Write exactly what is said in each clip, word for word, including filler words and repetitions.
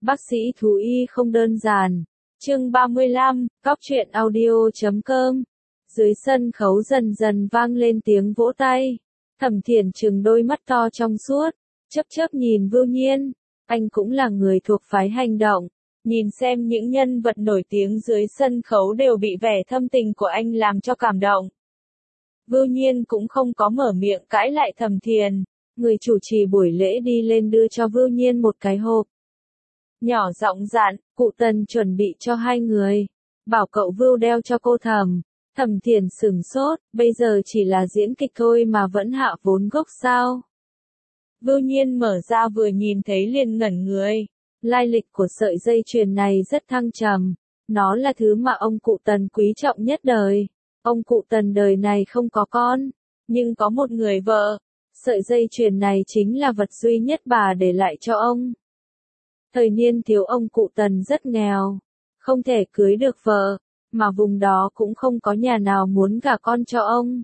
Bác sĩ thú y không đơn giản. Chương ba mươi lăm, Cóc truyện audio chấm com. Dưới sân khấu dần dần vang lên tiếng vỗ tay. Thẩm Thiển trừng đôi mắt to trong suốt, chớp chớp nhìn Vưu Nhiên. Anh cũng là người thuộc phái hành động. Nhìn xem những nhân vật nổi tiếng dưới sân khấu đều bị vẻ thâm tình của anh làm cho cảm động. Vưu Nhiên cũng không có mở miệng cãi lại Thẩm Thiển. Người chủ trì buổi lễ đi lên đưa cho Vưu Nhiên một cái hộp. Nhỏ giọng dặn, cụ Tần chuẩn bị cho hai người. Bảo cậu Vưu đeo cho cô Thẩm. Thẩm Thiển sửng sốt, bây giờ chỉ là diễn kịch thôi mà vẫn hạ vốn gốc sao? Vưu Nhiên mở ra vừa nhìn thấy liền ngẩn người. Lai lịch của sợi dây chuyền này rất thăng trầm. Nó là thứ mà ông cụ Tần quý trọng nhất đời. Ông cụ Tần đời này không có con, nhưng có một người vợ. Sợi dây chuyền này chính là vật duy nhất bà để lại cho ông. Thời niên thiếu ông cụ Tần rất nghèo, không thể cưới được vợ, mà vùng đó cũng không có nhà nào muốn gả con cho ông.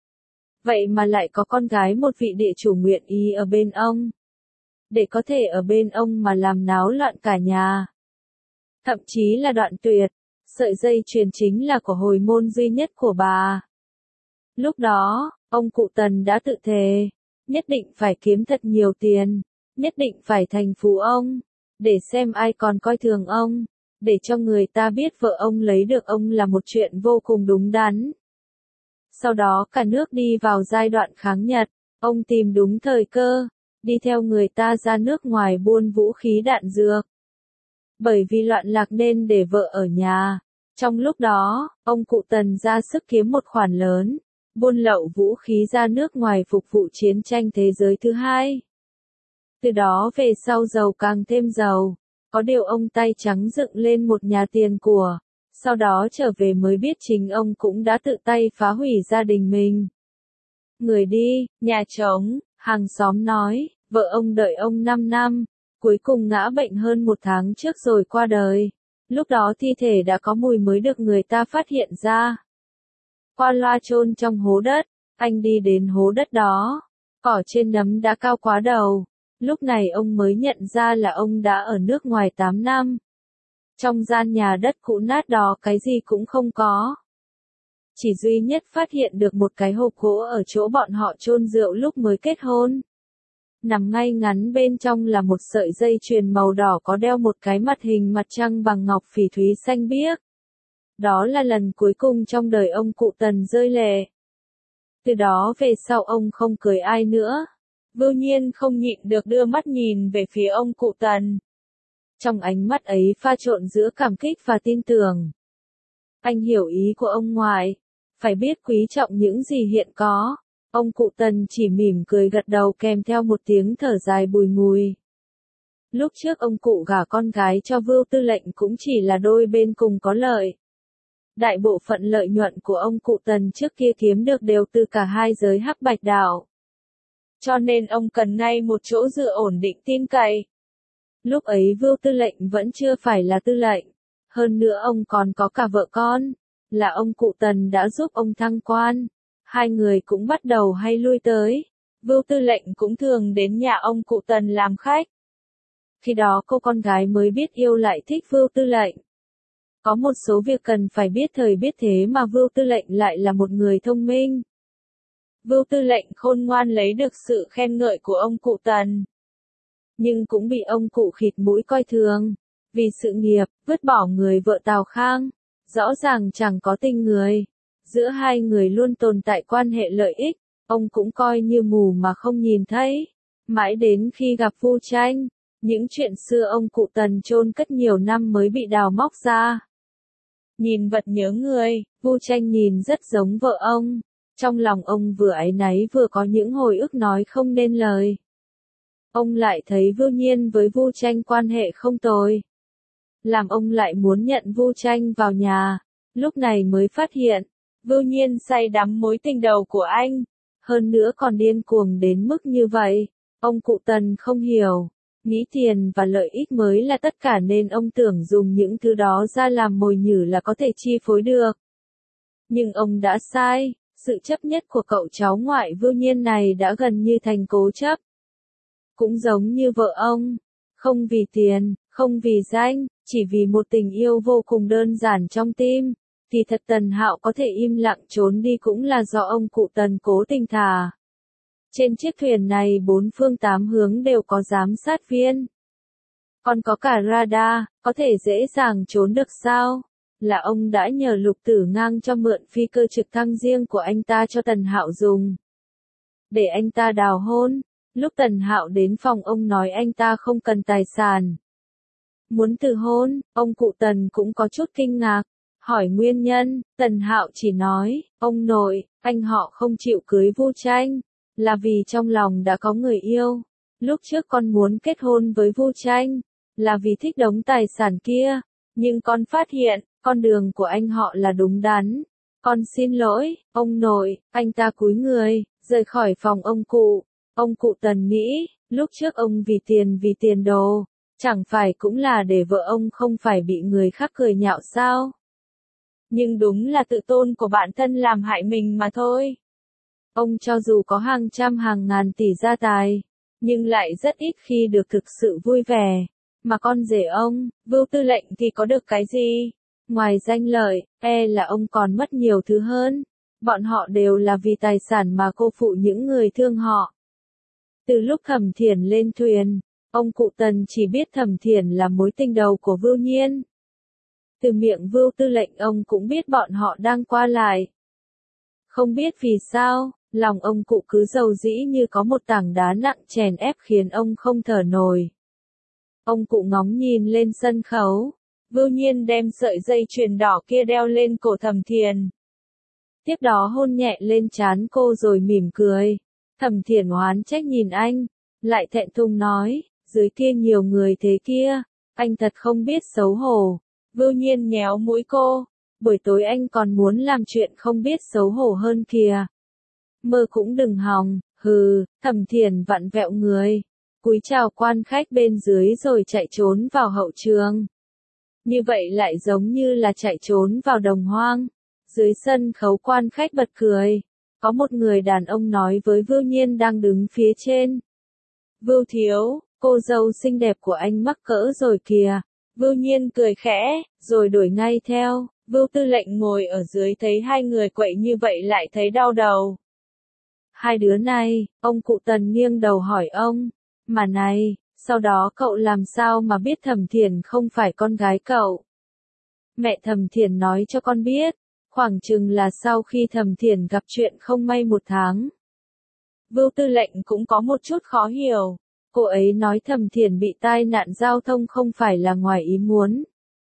Vậy mà lại có con gái một vị địa chủ nguyện ý ở bên ông. Để có thể ở bên ông mà làm náo loạn cả nhà. Thậm chí là đoạn tuyệt, sợi dây chuyền chính là của hồi môn duy nhất của bà. Lúc đó, ông cụ Tần đã tự thề, nhất định phải kiếm thật nhiều tiền, nhất định phải thành phú ông, để xem ai còn coi thường ông, để cho người ta biết vợ ông lấy được ông là một chuyện vô cùng đúng đắn. Sau đó cả nước đi vào giai đoạn kháng Nhật, ông tìm đúng thời cơ, đi theo người ta ra nước ngoài buôn vũ khí đạn dược. Bởi vì loạn lạc nên để vợ ở nhà. Trong lúc đó, ông cụ Tần ra sức kiếm một khoản lớn, buôn lậu vũ khí ra nước ngoài phục vụ chiến tranh thế giới thứ hai. Từ đó về sau giàu càng thêm giàu, có điều ông tay trắng dựng lên một nhà tiền của, sau đó trở về mới biết chính ông cũng đã tự tay phá hủy gia đình mình. Người đi, nhà trống, hàng xóm nói, vợ ông đợi ông năm năm, cuối cùng ngã bệnh hơn một tháng trước rồi qua đời. Lúc đó thi thể đã có mùi mới được người ta phát hiện ra. Qua loa chôn trong hố đất, anh đi đến hố đất đó, cỏ trên nấm đã cao quá đầu. Lúc này ông mới nhận ra là ông đã ở nước ngoài tám năm. Trong gian nhà đất cũ nát đó cái gì cũng không có. Chỉ duy nhất phát hiện được một cái hộp gỗ ở chỗ bọn họ chôn rượu lúc mới kết hôn. Nằm ngay ngắn bên trong là một sợi dây chuyền màu đỏ có đeo một cái mặt hình mặt trăng bằng ngọc phỉ thúy xanh biếc. Đó là lần cuối cùng trong đời ông cụ Tần rơi lệ. Từ đó về sau ông không cưới ai nữa. Vưu Nhiên không nhịn được đưa mắt nhìn về phía ông cụ Tần. Trong ánh mắt ấy pha trộn giữa cảm kích và tin tưởng. Anh hiểu ý của ông ngoại, phải biết quý trọng những gì hiện có. Ông cụ Tần chỉ mỉm cười gật đầu kèm theo một tiếng thở dài bùi ngùi. Lúc trước ông cụ gả con gái cho Vưu Tư lệnh cũng chỉ là đôi bên cùng có lợi. Đại bộ phận lợi nhuận của ông cụ Tần trước kia kiếm được đều từ cả hai giới hắc bạch đạo. Cho nên ông cần ngay một chỗ dựa ổn định tin cậy. Lúc ấy Vưu Tư lệnh vẫn chưa phải là tư lệnh. Hơn nữa ông còn có cả vợ con. Là ông cụ Tần đã giúp ông thăng quan. Hai người cũng bắt đầu hay lui tới. Vưu Tư lệnh cũng thường đến nhà ông cụ Tần làm khách. Khi đó cô con gái mới biết yêu lại thích Vưu Tư lệnh. Có một số việc cần phải biết thời biết thế mà Vưu Tư lệnh lại là một người thông minh. Vưu Tư lệnh khôn ngoan lấy được sự khen ngợi của ông cụ Tần. Nhưng cũng bị ông cụ khịt mũi coi thường. Vì sự nghiệp, vứt bỏ người vợ Tào Khang. Rõ ràng chẳng có tình người. Giữa hai người luôn tồn tại quan hệ lợi ích. Ông cũng coi như mù mà không nhìn thấy. Mãi đến khi gặp Vu Tranh, những chuyện xưa ông cụ Tần chôn cất nhiều năm mới bị đào móc ra. Nhìn vật nhớ người, Vu Tranh nhìn rất giống vợ ông. Trong lòng ông vừa áy náy vừa có những hồi ức nói không nên lời. Ông lại thấy Vưu Nhiên với Vu Tranh quan hệ không tồi. Làm ông lại muốn nhận Vu Tranh vào nhà. Lúc này mới phát hiện, Vưu Nhiên say đắm mối tình đầu của anh. Hơn nữa còn điên cuồng đến mức như vậy. Ông cụ Tần không hiểu. Nghĩ tiền và lợi ích mới là tất cả nên ông tưởng dùng những thứ đó ra làm mồi nhử là có thể chi phối được. Nhưng ông đã sai. Sự chấp nhất của cậu cháu ngoại Vưu Nhiên này đã gần như thành cố chấp. Cũng giống như vợ ông, không vì tiền, Không vì danh, chỉ vì một tình yêu vô cùng đơn giản trong tim. Thì thật Tần Hạo có thể im lặng trốn đi cũng là do ông cụ Tần cố tình thả. Trên chiếc thuyền này bốn phương tám hướng đều có giám sát viên. Còn có cả radar, có thể dễ dàng trốn được sao? Là ông đã nhờ Lục Tử Ngang cho mượn phi cơ trực thăng riêng của anh ta cho Tần Hạo dùng. Để anh ta đào hôn. Lúc Tần Hạo đến phòng ông nói anh ta không cần tài sản. Muốn từ hôn, ông cụ Tần cũng có chút kinh ngạc. Hỏi nguyên nhân, Tần Hạo chỉ nói, ông nội, anh họ không chịu cưới Vu Tranh, là vì trong lòng đã có người yêu. Lúc trước con muốn kết hôn với Vu Tranh, là vì thích đống tài sản kia, nhưng con phát hiện, con đường của anh họ là đúng đắn. Con xin lỗi, ông nội, anh ta cúi người, rời khỏi phòng ông cụ. Ông cụ Tần nghĩ, lúc trước ông vì tiền vì tiền đồ, chẳng phải cũng là để vợ ông không phải bị người khác cười nhạo sao? Nhưng đúng là tự tôn của bản thân làm hại mình mà thôi. Ông cho dù có hàng trăm hàng ngàn tỷ gia tài, nhưng lại rất ít khi được thực sự vui vẻ. Mà con rể ông, Vưu Tư Lệnh thì có được cái gì? Ngoài danh lợi, e là ông còn mất nhiều thứ hơn. Bọn họ đều là vì tài sản mà cô phụ những người thương họ. Từ lúc Thẩm Thiển lên thuyền, ông cụ Tần chỉ biết Thẩm Thiển là mối tình đầu của Vưu Nhiên. Từ miệng Vưu Tư Lệnh ông cũng biết bọn họ đang qua lại. Không biết vì sao, lòng ông cụ cứ dầu dĩ như có một tảng đá nặng chèn ép khiến ông không thở nổi. Ông cụ ngóng nhìn lên sân khấu. Vưu Nhiên đem sợi dây chuyền đỏ kia đeo lên cổ Thẩm Thiển. Tiếp đó hôn nhẹ lên trán cô rồi mỉm cười. Thẩm Thiển oán trách nhìn anh, lại thẹn thùng nói, dưới kia nhiều người thế kia, anh thật không biết xấu hổ. Vưu Nhiên nhéo mũi cô, buổi tối anh còn muốn làm chuyện không biết xấu hổ hơn kìa. Mơ cũng đừng hòng, hừ. Thẩm Thiển vặn vẹo người, cúi chào quan khách bên dưới rồi chạy trốn vào hậu trường. Như vậy lại giống như là chạy trốn vào đồng hoang. Dưới sân khấu quan khách bật cười. Có một người đàn ông nói với Vưu Nhiên đang đứng phía trên. Vưu thiếu, cô dâu xinh đẹp của anh mắc cỡ rồi kìa. Vưu Nhiên cười khẽ, rồi đuổi ngay theo. Vưu Tư Lệnh ngồi ở dưới thấy hai người quậy như vậy lại thấy đau đầu. Hai đứa này, ông cụ Tần nghiêng đầu hỏi ông. Mà này, sau đó cậu làm sao mà biết Thẩm Thiển không phải con gái cậu? Mẹ Thẩm Thiển nói cho con biết. Khoảng chừng là sau khi Thẩm Thiển gặp chuyện không may một tháng. Vưu Tư Lệnh cũng có một chút khó hiểu. Cô ấy nói Thẩm Thiển bị tai nạn giao thông không phải là ngoài ý muốn,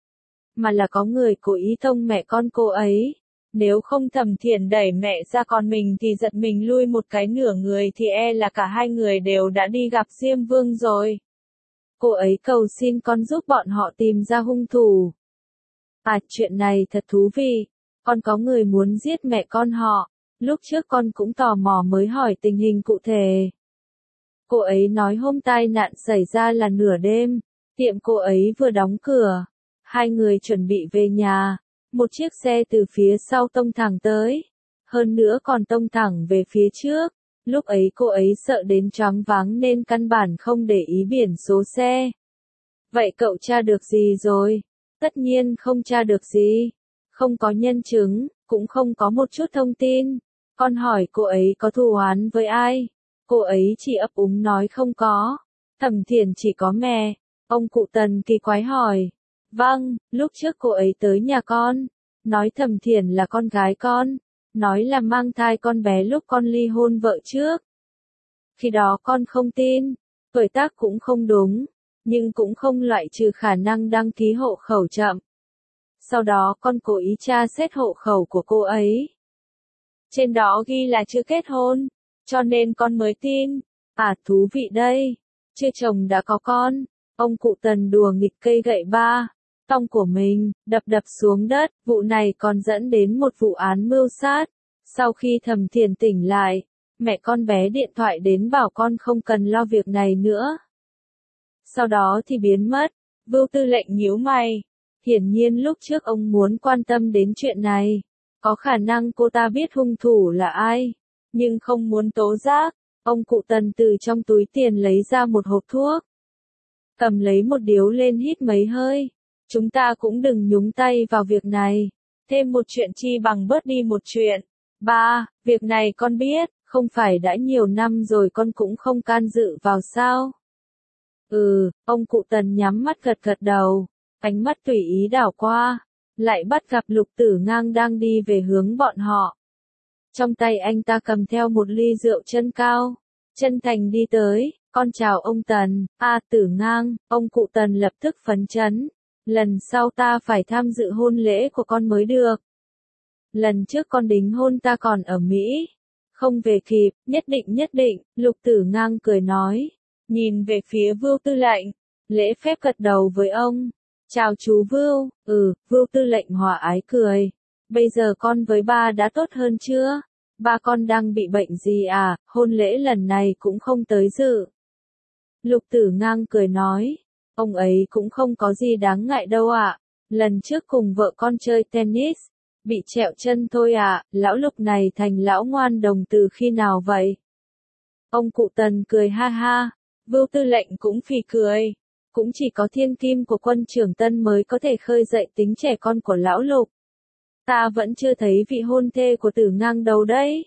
mà là có người cố ý tông mẹ con cô ấy. Nếu không Thẩm Thiển đẩy mẹ ra con mình thì giật mình lui một cái nửa người thì e là cả hai người đều đã đi gặp Diêm Vương rồi. Cô ấy cầu xin con giúp bọn họ tìm ra hung thủ. À, chuyện này thật thú vị. Con có người muốn giết mẹ con họ. Lúc trước con cũng tò mò mới hỏi tình hình cụ thể. Cô ấy nói hôm tai nạn xảy ra là nửa đêm. Tiệm cô ấy vừa đóng cửa. Hai người chuẩn bị về nhà. Một chiếc xe từ phía sau tông thẳng tới. Hơn nữa còn tông thẳng về phía trước. Lúc ấy cô ấy sợ đến choáng váng nên căn bản không để ý biển số xe. Vậy cậu tra được gì rồi? Tất nhiên không tra được gì. Không có nhân chứng, cũng không có một chút thông tin. Con hỏi cô ấy có thù oán với ai? Cô ấy chỉ ấp úng nói không có. Thẩm Thiển chỉ có mẹ. Ông cụ Tần kỳ quái hỏi. Vâng, lúc trước cô ấy tới nhà con. Nói Thẩm Thiển là con gái con. Nói là mang thai con bé lúc con ly hôn vợ trước. Khi đó con không tin. Tuổi tác cũng không đúng. Nhưng cũng không loại trừ khả năng đăng ký hộ khẩu chậm. Sau đó con cố ý tra xét hộ khẩu của cô ấy. Trên đó ghi là chưa kết hôn. Cho nên con mới tin. À, thú vị đây. Chưa chồng đã có con. Ông cụ Tần đùa nghịch cây gậy ba tong của mình, đập đập xuống đất. Vụ này còn dẫn đến một vụ án mưu sát. Sau khi Thẩm Thiển tỉnh lại, mẹ con bé điện thoại đến bảo con không cần lo việc này nữa. Sau đó thì biến mất. Vưu Tư Lệnh nhíu mày. Hiển nhiên lúc trước ông muốn quan tâm đến chuyện này. Có khả năng cô ta biết hung thủ là ai, nhưng không muốn tố giác. Ông cụ Tần từ trong túi tiền lấy ra một hộp thuốc. cầm lấy một điếu lên hít mấy hơi. Chúng ta cũng đừng nhúng tay vào việc này. Thêm một chuyện chi bằng bớt đi một chuyện. Ba, việc này con biết, không phải đã nhiều năm rồi con cũng không can dự vào sao? Ừ, ông cụ Tần nhắm mắt gật gật đầu, ánh mắt tùy ý đảo qua, lại bắt gặp Lục Tử Ngang đang đi về hướng bọn họ. Trong tay anh ta cầm theo một ly rượu chân cao, chân thành đi tới, con chào ông Tần, a Tử Ngang, ông cụ Tần lập tức phấn chấn, lần sau ta phải tham dự hôn lễ của con mới được. Lần trước con đính hôn ta còn ở Mỹ, không về kịp, nhất định nhất định, Lục Tử Ngang cười nói, nhìn về phía Vưu Tư lệnh, lễ phép gật đầu với ông, chào chú Vưu, ừ, Vưu Tư lệnh hòa ái cười, bây giờ con với ba đã tốt hơn chưa? Ba con đang bị bệnh gì à, hôn lễ lần này cũng không tới dự. Lục Tử Ngang cười nói, ông ấy cũng không có gì đáng ngại đâu ạ, lần trước cùng vợ con chơi tennis, bị trẹo chân thôi ạ, lão Lục này thành lão ngoan đồng từ khi nào vậy? Ông cụ Tần cười ha ha, Vưu Tư lệnh cũng phì cười, cũng chỉ có thiên kim của quân trưởng Tân mới có thể khơi dậy tính trẻ con của lão Lục. Ta vẫn chưa thấy vị hôn thê của Tử Ngang đâu đấy.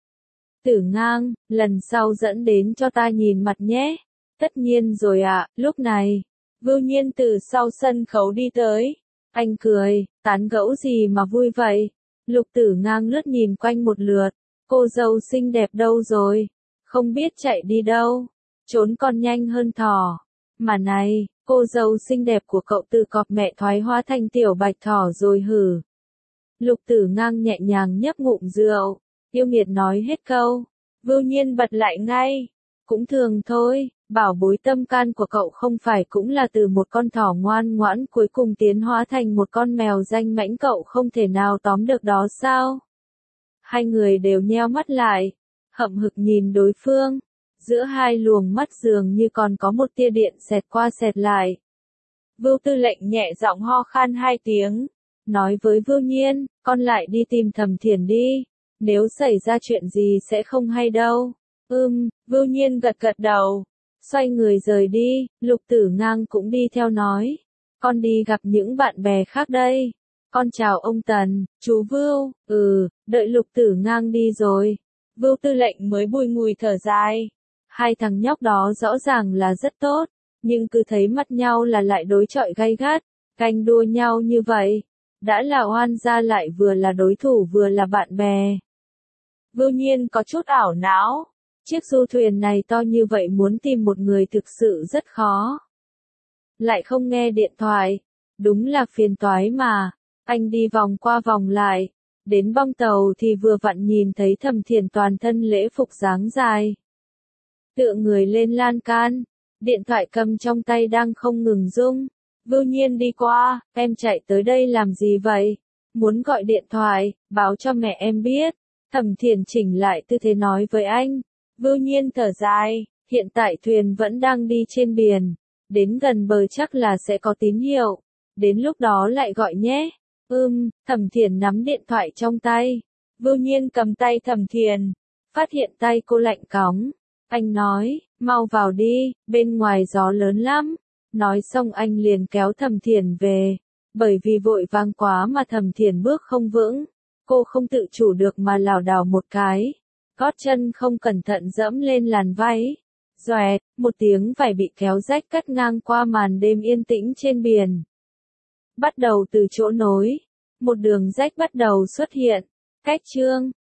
Tử Ngang, lần sau dẫn đến cho ta nhìn mặt nhé. Tất nhiên rồi ạ, lúc này, Vưu Nhiên từ sau sân khấu đi tới. Anh cười, tán gẫu gì mà vui vậy? Lục Tử Ngang lướt nhìn quanh một lượt, cô dâu xinh đẹp đâu rồi? Không biết chạy đi đâu, trốn còn nhanh hơn thỏ. Mà này, cô dâu xinh đẹp của cậu từ cọp mẹ thoái hóa thành tiểu bạch thỏ rồi hử? Lục Tử Ngang nhẹ nhàng nhấp ngụm rượu, yêu nghiệt nói hết câu, Vưu Nhiên bật lại ngay, cũng thường thôi, bảo bối tâm can của cậu không phải cũng là từ một con thỏ ngoan ngoãn cuối cùng tiến hóa thành một con mèo danh mãnh cậu không thể nào tóm được đó sao? Hai người đều nheo mắt lại, hậm hực nhìn đối phương, giữa hai luồng mắt dường như còn có một tia điện xẹt qua xẹt lại. Vưu Tư lệnh nhẹ giọng ho khan hai tiếng, nói với Vưu Nhiên, con lại đi tìm Thẩm Thiển đi, nếu xảy ra chuyện gì sẽ không hay đâu. Ừm, Vưu Nhiên gật gật đầu, xoay người rời đi, Lục Tử Ngang cũng đi theo nói, con đi gặp những bạn bè khác đây. Con chào ông Tần, chú Vưu, ừ, đợi Lục Tử Ngang đi rồi. Vưu Tư lệnh mới bùi ngùi thở dài. Hai thằng nhóc đó rõ ràng là rất tốt, nhưng cứ thấy mặt nhau là lại đối chọi gay gắt, canh đua nhau như vậy. Đã là oan gia lại vừa là đối thủ vừa là bạn bè. Vưu Nhiên có chút ảo não. Chiếc du thuyền này to như vậy muốn tìm một người thực sự rất khó. Lại không nghe điện thoại. Đúng là phiền toái mà. Anh đi vòng qua vòng lại. Đến bong tàu thì vừa vặn nhìn thấy Thẩm Thiển toàn thân lễ phục dáng dài. Tựa người lên lan can. Điện thoại cầm trong tay đang không ngừng rung. Vưu Nhiên đi qua, em chạy tới đây làm gì vậy? Muốn gọi điện thoại, báo cho mẹ em biết. Thẩm Thiển chỉnh lại tư thế nói với anh. Vưu Nhiên thở dài, hiện tại thuyền vẫn đang đi trên biển. Đến gần bờ chắc là sẽ có tín hiệu. Đến lúc đó lại gọi nhé. Ừm, Thẩm Thiển nắm điện thoại trong tay. Vưu Nhiên cầm tay Thẩm Thiển. Phát hiện tay cô lạnh cóng. Anh nói, mau vào đi, bên ngoài gió lớn lắm. Nói xong anh liền kéo Thẩm Thiển về. Bởi vì vội vàng quá mà Thẩm Thiển bước không vững. Cô không tự chủ được mà lảo đảo một cái. Gót chân không cẩn thận dẫm lên làn váy. Xoẹt, một tiếng vải bị kéo rách cắt ngang qua màn đêm yên tĩnh trên biển. Bắt đầu từ chỗ nối. Một đường rách bắt đầu xuất hiện. Cách chương.